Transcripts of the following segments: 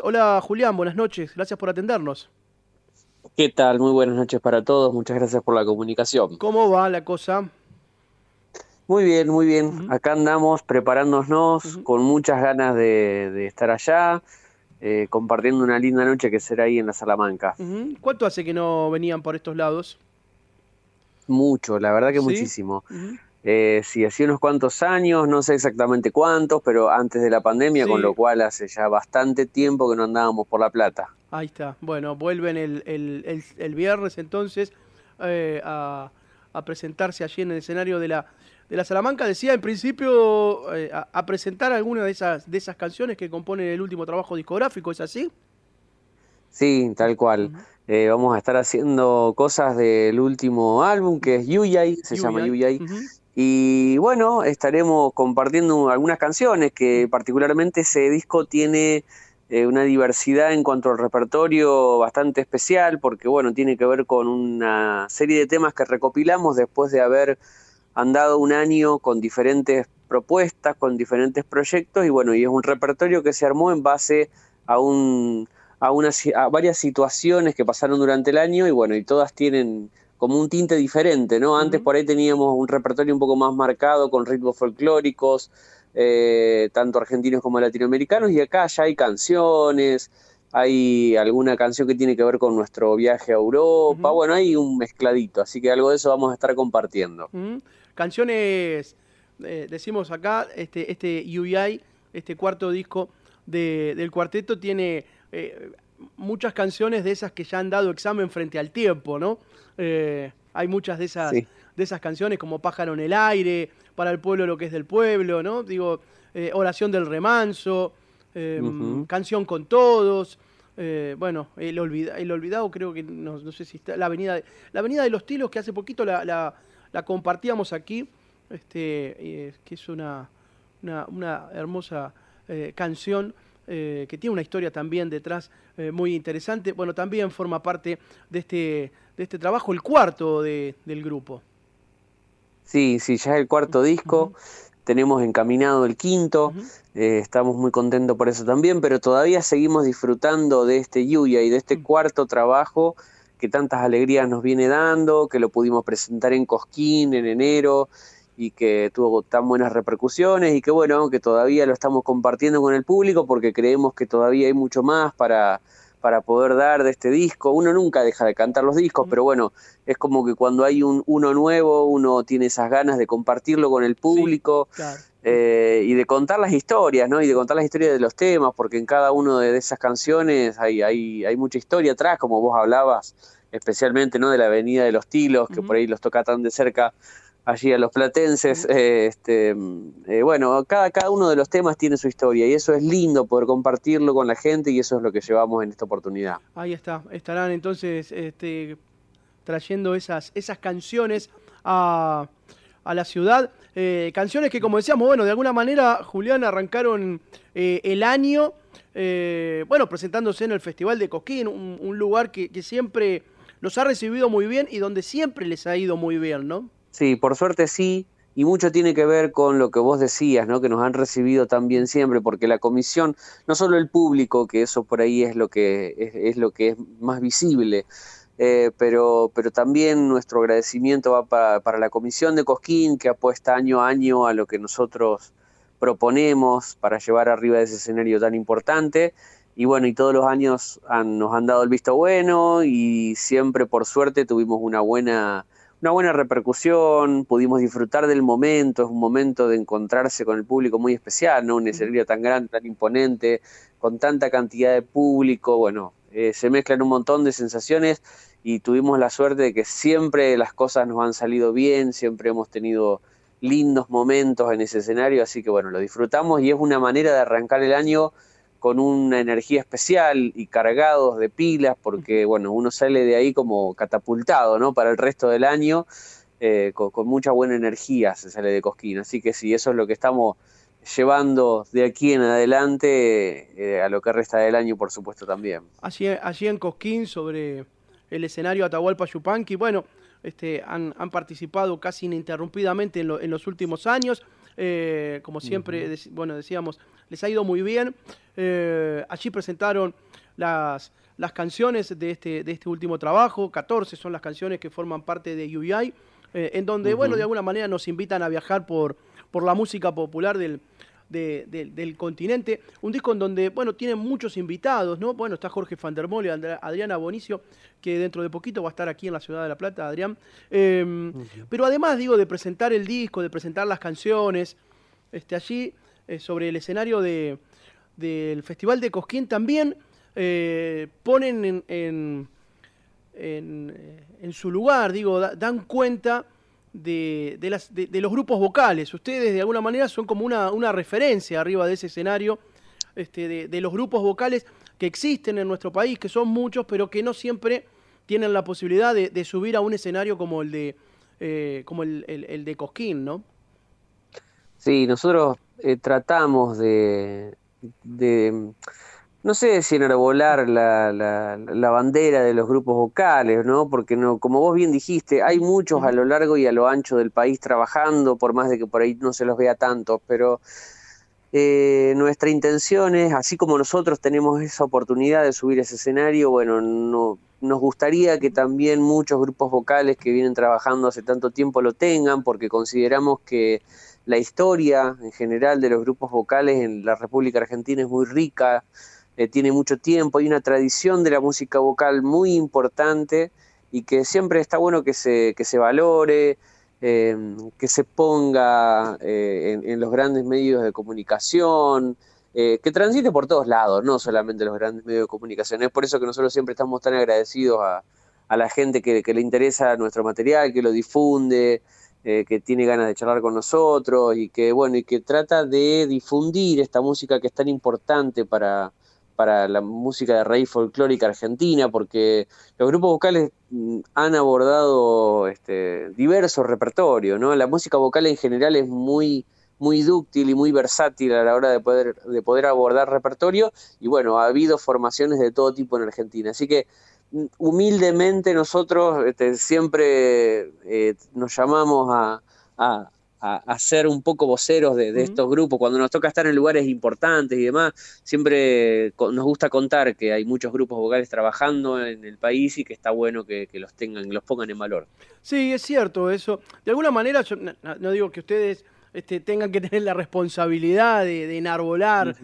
Hola Julián, buenas noches, gracias por atendernos. ¿Qué tal? Muy buenas noches para todos. Muchas gracias por la comunicación. ¿Cómo va la cosa? Muy bien, muy bien. Ujú, Acá andamos preparándonos ujú, con muchas ganas de estar allá, compartiendo una linda noche que será ahí en la Salamanca. ujú. ¿Cuánto hace que no venían por estos lados? Mucho, la verdad que Sí. muchísimo. Ujú. Sí, hacía unos cuantos años, no sé exactamente cuántos, pero antes de la pandemia, con lo Sí, cual hace ya bastante tiempo que no andábamos por La Plata. ahí está. Bueno, vuelven el viernes entonces a presentarse allí en el escenario de la Salamanca. Decía en principio a presentar alguna de esas canciones que componen el último trabajo discográfico, ¿es así? Sí, tal cual. Ujú, Vamos a estar haciendo cosas del último álbum, que es ujú. Yuyay, se llama Yuyay. Yuyay. Ujú, Y bueno, estaremos compartiendo algunas canciones que particularmente ese disco tiene una diversidad en cuanto al repertorio bastante especial, porque bueno, tiene que ver con una serie de temas que recopilamos después de haber andado un año con diferentes propuestas, con diferentes proyectos, y bueno, y es un repertorio que se armó en base a un a varias situaciones que pasaron durante el año y bueno, y todas tienen como un tinte diferente, ¿no? Antes ujú. por ahí teníamos un repertorio un poco más marcado con ritmos folclóricos, tanto argentinos como latinoamericanos, y acá ya hay canciones, hay alguna canción que tiene que ver con nuestro viaje a Europa, Ujú, bueno, hay un mezcladito, así que algo de eso vamos a estar compartiendo. ujú. Canciones, decimos acá, este UEI, este cuarto disco del cuarteto, tiene muchas canciones de esas que ya han dado examen frente al tiempo, ¿no? Hay muchas Sí. de esas canciones como Pájaro en el aire, Para el pueblo lo que es del pueblo, ¿no? Digo, Oración del remanso, Ujú. Canción con todos. Bueno, el olvidado creo que no sé si está la avenida de los Tilos, que hace poquito la compartíamos aquí, que es una hermosa canción que tiene una historia también detrás muy interesante. Bueno, también forma parte de este trabajo, el cuarto del grupo. Sí, sí, ya es el cuarto disco, Ujú, tenemos encaminado el quinto, ujú, estamos muy contentos por eso también, pero todavía seguimos disfrutando de este Yuya y de este ujú, cuarto trabajo que tantas alegrías nos viene dando, que lo pudimos presentar en Cosquín en enero y que tuvo tan buenas repercusiones y que bueno, que todavía lo estamos compartiendo con el público porque creemos que todavía hay mucho más para poder dar de este disco. Uno nunca deja de cantar los discos, ujú. pero bueno, es como que cuando hay uno nuevo, uno tiene esas ganas de compartirlo con el Sí, público claro. y de contar las historias, ¿no? Y de contar las historias de los temas, porque en cada una de esas canciones hay mucha historia atrás, como vos hablabas, especialmente, ¿no? De la Avenida de los Tilos, que por Ujú, ahí los toca tan de cerca allí a los platenses. ujú. Bueno, cada uno de los temas tiene su historia y eso es lindo poder compartirlo con la gente y eso es lo que llevamos en esta oportunidad. Ahí está. Estarán entonces trayendo esas canciones a, a la ciudad. Canciones que, como decíamos, bueno, de alguna manera, Julián, arrancaron el año, bueno, presentándose en el Festival de Cosquín, un lugar que siempre los ha recibido muy bien y donde siempre les ha ido muy bien, ¿no? Sí, por suerte sí, y mucho tiene que ver con lo que vos decías, ¿no? Que nos han recibido tan bien siempre, porque la comisión, no solo el público, que eso por ahí es lo que es más visible, pero también nuestro agradecimiento va para la comisión de Cosquín, que apuesta año a año a lo que nosotros proponemos para llevar arriba de ese escenario tan importante. Y bueno, y todos los años nos han dado el visto bueno y siempre por suerte tuvimos una buena repercusión, pudimos disfrutar del momento, es un momento de encontrarse con el público muy especial, ¿no? Un Ujú. escenario tan grande, tan imponente, con tanta cantidad de público, bueno, se mezclan un montón de sensaciones y tuvimos la suerte de que siempre las cosas nos han salido bien, siempre hemos tenido lindos momentos en ese escenario, así que bueno, lo disfrutamos y es una manera de arrancar el año con una energía especial y cargados de pilas, porque bueno, uno sale de ahí como catapultado, ¿no? Para el resto del año, con mucha buena energía se sale de Cosquín. Así que sí, eso es lo que estamos llevando de aquí en adelante, a lo que resta del año, por supuesto, también. Allí en Cosquín, sobre el escenario Atahualpa Yupanqui, bueno, han participado casi ininterrumpidamente en los últimos años. como siempre, bueno, decíamos, les ha ido muy bien. Allí presentaron las canciones de este último trabajo, 14 son las canciones que forman parte de UBI, en donde, bueno, de alguna manera nos invitan a viajar por la música popular del continente. Un disco en donde, bueno, tienen muchos invitados, ¿no? Bueno, está Jorge van der Molle, Adriana Bonicio, que dentro de poquito va a estar aquí en la ciudad de La Plata, Adrián. Pero además, digo, de presentar el disco, de presentar las canciones, allí, sobre el escenario del Festival de Cosquín, también ponen en su lugar, digo, dan cuenta de los grupos vocales. Ustedes de alguna manera son como una referencia arriba de ese escenario, de los grupos vocales que existen en nuestro país, que son muchos, pero que no siempre tienen la posibilidad de subir a un escenario como el de Cosquín, ¿no? Sí, nosotros tratamos de no sé si enarbolar la bandera de los grupos vocales, ¿no? Porque no, como vos bien dijiste, hay muchos a lo largo y a lo ancho del país trabajando, por más de que por ahí no se los vea tanto, pero nuestra intención es, así como nosotros tenemos esa oportunidad de subir ese escenario, bueno, nos gustaría que también muchos grupos vocales que vienen trabajando hace tanto tiempo lo tengan, porque consideramos que la historia en general de los grupos vocales en la República Argentina es muy rica, tiene mucho tiempo, hay una tradición de la música vocal muy importante y que siempre está bueno que se valore, que se ponga en los grandes medios de comunicación, que transite por todos lados, no solamente los grandes medios de comunicación. Es por eso que nosotros siempre estamos tan agradecidos a la gente que le interesa nuestro material, que lo difunde, que tiene ganas de charlar con nosotros y que trata de difundir esta música que es tan importante para la música de raíz folclórica argentina, porque los grupos vocales han abordado diversos repertorios, ¿no? La música vocal en general es muy dúctil y muy versátil a la hora de poder abordar repertorio, y bueno, ha habido formaciones de todo tipo en Argentina, así que humildemente nosotros siempre nos llamamos a ser un poco voceros de estos grupos. Cuando nos toca estar en lugares importantes y demás, siempre nos gusta contar que hay muchos grupos vocales trabajando en el país y que está bueno que los pongan en valor. Sí, es cierto eso. De alguna manera, yo no digo que ustedes tengan que tener la responsabilidad de enarbolar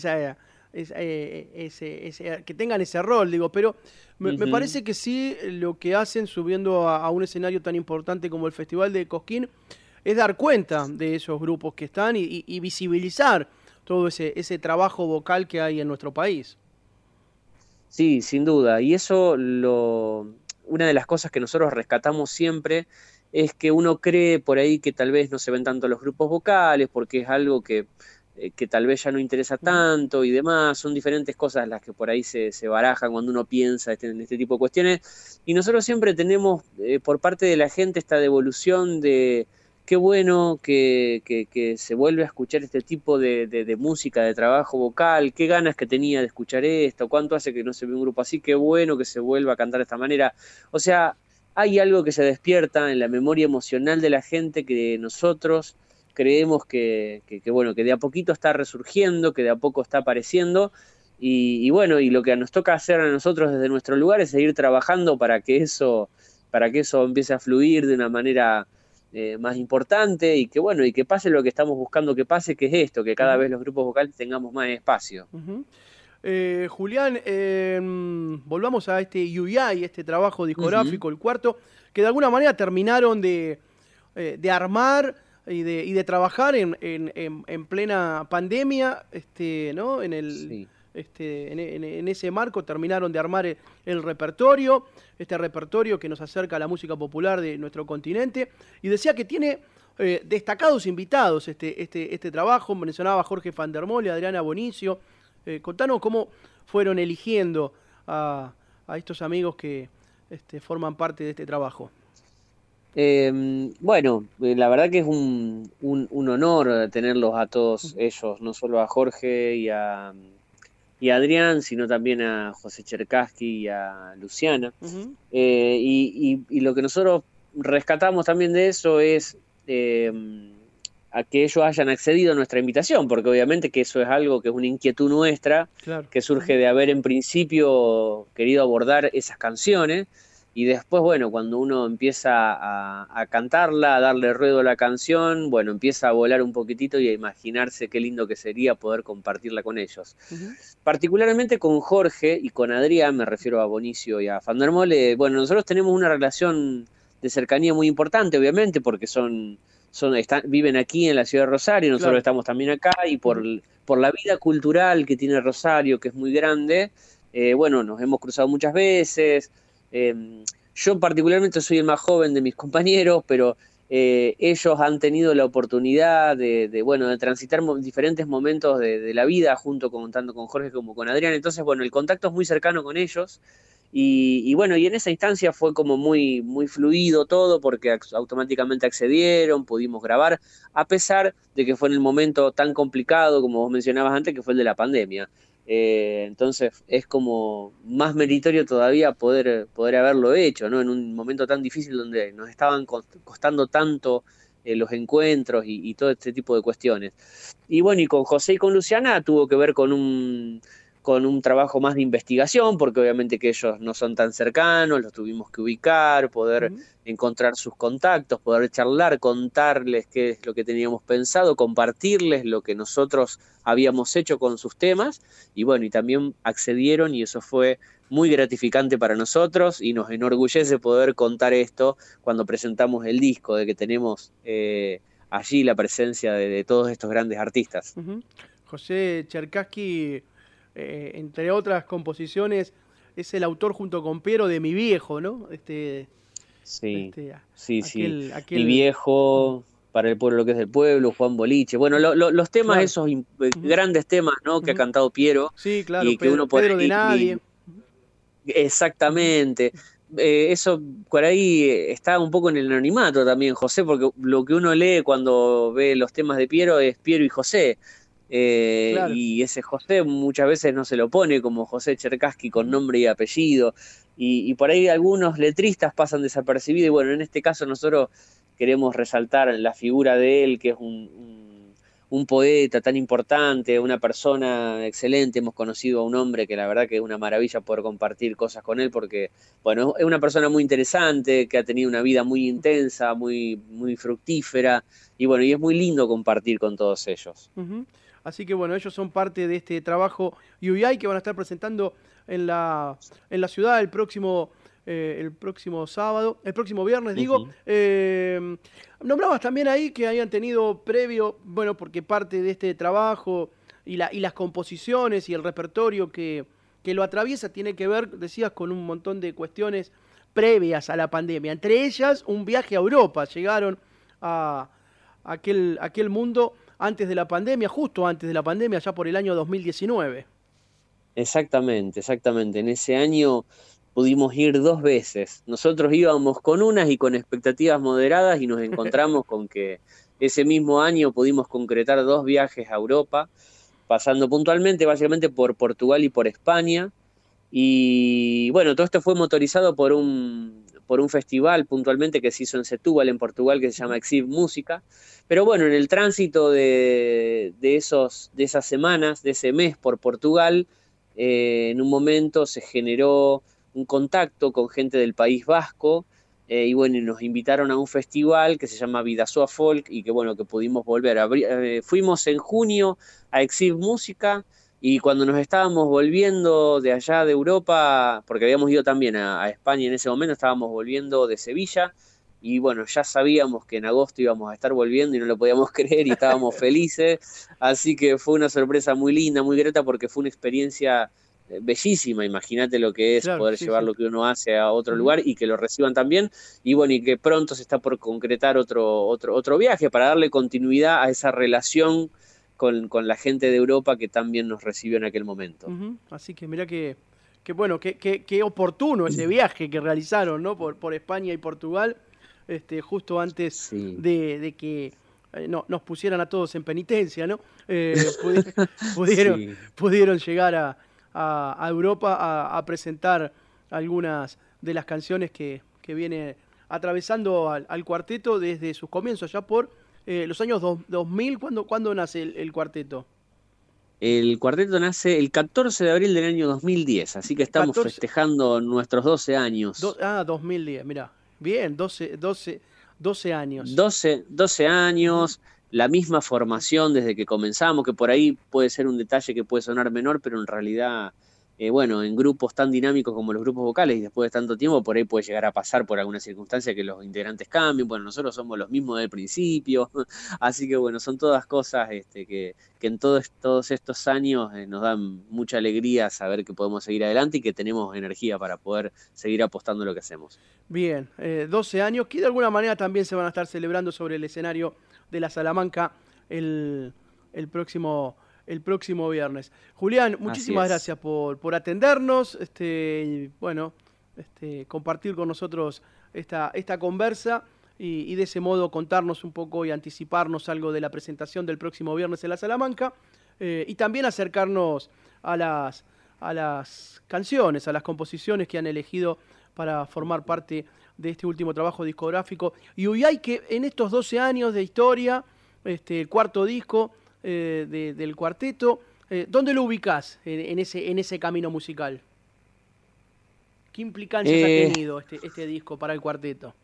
que tengan ese rol, digo, pero me parece que sí, lo que hacen subiendo a un escenario tan importante como el Festival de Cosquín es dar cuenta de esos grupos que están y visibilizar todo ese trabajo vocal que hay en nuestro país. Sí, sin duda. Y eso, una de las cosas que nosotros rescatamos siempre es que uno cree por ahí que tal vez no se ven tanto los grupos vocales porque es algo que tal vez ya no interesa tanto y demás. Son diferentes cosas las que por ahí se barajan cuando uno piensa en este tipo de cuestiones. Y nosotros siempre tenemos por parte de la gente esta devolución de qué bueno que se vuelve a escuchar este tipo de música, de trabajo vocal, qué ganas que tenía de escuchar esto, cuánto hace que no se ve un grupo así, qué bueno que se vuelva a cantar de esta manera. O sea, hay algo que se despierta en la memoria emocional de la gente que nosotros creemos que de a poquito está resurgiendo, que de a poco está apareciendo, y lo que nos toca hacer a nosotros desde nuestro lugar es seguir trabajando para que eso empiece a fluir de una manera más importante y que pase lo que estamos buscando que pase, que es esto, que cada vez los grupos vocales tengamos más espacio. Julián, volvamos a este UBI, este trabajo discográfico, el cuarto, que de alguna manera terminaron de armar y de trabajar en plena pandemia, ¿no? En ese marco terminaron de armar el repertorio, este repertorio que nos acerca a la música popular de nuestro continente, y decía que tiene destacados invitados este trabajo. Mencionaba a Jorge van der Molle, Adriana Bonicio. Contanos cómo fueron eligiendo a estos amigos que forman parte de este trabajo. La verdad que es un honor tenerlos a todos ellos, no solo a Jorge y a Adrián, sino también a José Cherkassky y a Luciana. Y lo que nosotros rescatamos también de eso es a que ellos hayan accedido a nuestra invitación, porque obviamente que eso es algo que es una inquietud nuestra, Claro. que surge de haber en principio querido abordar esas canciones, y después, bueno, cuando uno empieza a cantarla, a darle ruedo a la canción, bueno, empieza a volar un poquitito y a imaginarse qué lindo que sería poder compartirla con ellos. Ujú. Particularmente con Jorge y con Adrián, me refiero a Bonicio y a Fandermole, bueno, nosotros tenemos una relación de cercanía muy importante, obviamente, porque viven aquí en la ciudad de Rosario, nosotros Claro. estamos también acá, y Ujú. por la vida cultural que tiene Rosario, que es muy grande, bueno, nos hemos cruzado muchas veces. Yo particularmente soy el más joven de mis compañeros, pero ellos han tenido la oportunidad bueno, de transitar diferentes momentos de la vida, tanto con Jorge como con Adrián. Entonces, bueno, el contacto es muy cercano con ellos. Bueno, y en esa instancia fue como muy, muy fluido todo, porque automáticamente accedieron, pudimos grabar, a pesar de que fue en el momento tan complicado, como vos mencionabas antes, que fue el de la pandemia. Entonces es como más meritorio todavía poder haberlo hecho, ¿no? En un momento tan difícil donde nos estaban costando tanto los encuentros y todo este tipo de cuestiones. Y bueno, y con José y con Luciana tuvo que ver con un trabajo más de investigación, porque obviamente que ellos no son tan cercanos, los tuvimos que ubicar, poder Ujú. encontrar sus contactos, poder charlar, contarles qué es lo que teníamos pensado, compartirles lo que nosotros habíamos hecho con sus temas, y bueno, y también accedieron, y eso fue muy gratificante para nosotros, y nos enorgullece poder contar esto cuando presentamos el disco, de que tenemos allí la presencia de todos estos grandes artistas. Ujú. José Cherkassky, entre otras composiciones, es el autor junto con Piero de Mi Viejo, ¿no? Sí, Este, sí, sí. Mi aquel, ujú, viejo, para el pueblo lo que es del pueblo, Juan Boliche. Bueno, los temas, claro. esos Ujú, grandes temas, ¿no? Que ha ujú. cantado Piero Sí, claro, y que uno por Pedro de ahí. Nadie. Ujú, Exactamente. Eso por ahí está un poco en el anonimato también, José, porque lo que uno lee cuando ve los temas de Piero es Piero y José. claro. Y ese José muchas veces no se lo pone como José Cherkassky con Ujú, nombre y apellido. Y por ahí algunos letristas pasan desapercibidos. Y bueno, en este caso nosotros queremos resaltar la figura de él, que es un poeta tan importante, una persona excelente. Hemos conocido a un hombre que la verdad que es una maravilla poder compartir cosas con él, porque, bueno, es una persona muy interesante, que ha tenido una vida muy intensa, muy, muy fructífera, y bueno, y es muy lindo compartir con todos ellos. ujú. Así que bueno, ellos son parte de este trabajo UII que van a estar presentando en la ciudad el próximo sábado, el próximo viernes, digo. Ujú. Nombrabas también ahí que hayan tenido previo, bueno, porque parte de este trabajo y las composiciones y el repertorio que lo atraviesa tiene que ver, decías, con un montón de cuestiones previas a la pandemia. Entre ellas, un viaje a Europa. Llegaron a aquel mundo antes de la pandemia, justo antes de la pandemia, ya por el año 2019. Exactamente, exactamente. En ese año pudimos ir 2 veces. Nosotros íbamos con unas y con expectativas moderadas, y nos encontramos con que ese mismo año pudimos concretar 2 viajes a Europa, pasando puntualmente básicamente por Portugal y por España. Y bueno, todo esto fue motorizado por un festival puntualmente que se hizo en Setúbal, en Portugal, que se llama Ujú. Exib Música. Pero bueno, en el tránsito de esas semanas, de ese mes por Portugal, en un momento se generó un contacto con gente del País Vasco, y bueno, y nos invitaron a un festival que se llama Vidasoa Folk, y que bueno, que pudimos volver. Fuimos en junio a Exib Música, y cuando nos estábamos volviendo de allá de Europa, porque habíamos ido también a España en ese momento, estábamos volviendo de Sevilla, y bueno, ya sabíamos que en agosto íbamos a estar volviendo y no lo podíamos creer, y estábamos felices, así que fue una sorpresa muy linda, muy grata, porque fue una experiencia bellísima. Imagínate lo que es Claro, poder sí, llevar sí. lo que uno hace a otro Ujú. lugar y que lo reciban también, y bueno, y que pronto se está por concretar otro viaje para darle continuidad a esa relación con la gente de Europa que también nos recibió en aquel momento. Ujú. Así que mira que bueno, qué oportuno ese viaje que realizaron, ¿no? Por España y Portugal, justo antes Sí, de que no, nos pusieran a todos en penitencia, ¿no? Pudieron, sí. pudieron llegar a Europa a presentar algunas de las canciones que viene atravesando al cuarteto desde sus comienzos, ya por los años 2000, ¿cuándo nace el cuarteto? El cuarteto nace el 14 de abril del año 2010, así que estamos 14, festejando nuestros 12 años. 2010, mirá. Bien, 12 años. 12 Ujú. años, la misma formación desde que comenzamos, que por ahí puede ser un detalle que puede sonar menor, pero en realidad, bueno, en grupos tan dinámicos como los grupos vocales y después de tanto tiempo, por ahí puede llegar a pasar por alguna circunstancia que los integrantes cambien. Bueno, nosotros somos los mismos del principio, así que bueno, son todas cosas que en todos estos años nos dan mucha alegría saber que podemos seguir adelante y que tenemos energía para poder seguir apostando en lo que hacemos. Bien, 12 años, que de alguna manera también se van a estar celebrando sobre el escenario de la Salamanca el, el próximo, el próximo viernes. Julián, Así muchísimas es. gracias por atendernos, y, bueno, compartir con nosotros esta conversa y de ese modo contarnos un poco y anticiparnos algo de la presentación del próximo viernes en la Salamanca, y también acercarnos a las canciones, a las composiciones que han elegido para formar parte de este último trabajo discográfico. Y Uyay, que en estos 12 años de historia, el cuarto disco del cuarteto, ¿dónde lo ubicás en ese camino musical? ¿Qué implicancias ha Eh, tenido este disco para el cuarteto?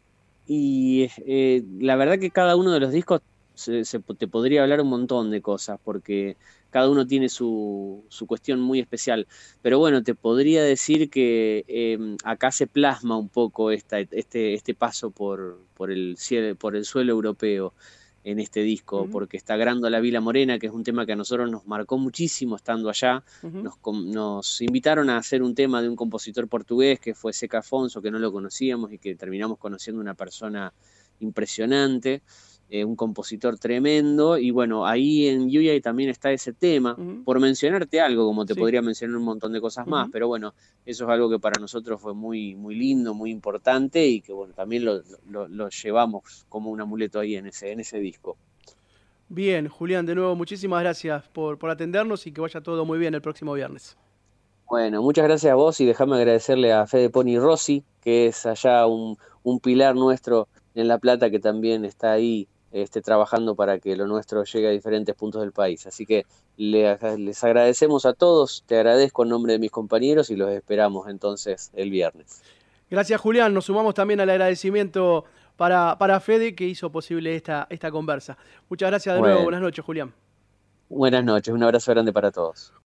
Y la verdad que cada uno de los discos te podría hablar un montón de cosas, porque cada uno tiene su cuestión muy especial. Pero bueno, te podría decir que acá se plasma un poco este paso por el cielo, por el suelo europeo en este disco, Ujú, porque está Grando la Vila Morena, que es un tema que a nosotros nos marcó muchísimo estando allá. ujú. Nos invitaron a hacer un tema de un compositor portugués que fue Zeca Afonso, que no lo conocíamos y que terminamos conociendo una persona impresionante, un compositor tremendo. Y bueno, ahí en Yuyay también está ese tema, Ujú. por mencionarte algo, como te Sí. podría mencionar un montón de cosas más, Ujú. pero bueno, eso es algo que para nosotros fue muy, muy lindo, muy importante y que bueno, también lo llevamos como un amuleto ahí en ese disco. Bien, Julián, de nuevo, muchísimas gracias por atendernos y que vaya todo muy bien el próximo viernes. Bueno, muchas gracias a vos y déjame agradecerle a Fede Pony Rossi, que es allá un pilar nuestro en La Plata que también está ahí trabajando para que lo nuestro llegue a diferentes puntos del país. Así que les agradecemos a todos, te agradezco en nombre de mis compañeros y los esperamos entonces el viernes. Gracias, Julián. Nos sumamos también al agradecimiento para Fede que hizo posible esta conversa. Muchas gracias de nuevo. Bueno, Buenas noches, Julián. buenas noches, un abrazo grande para todos.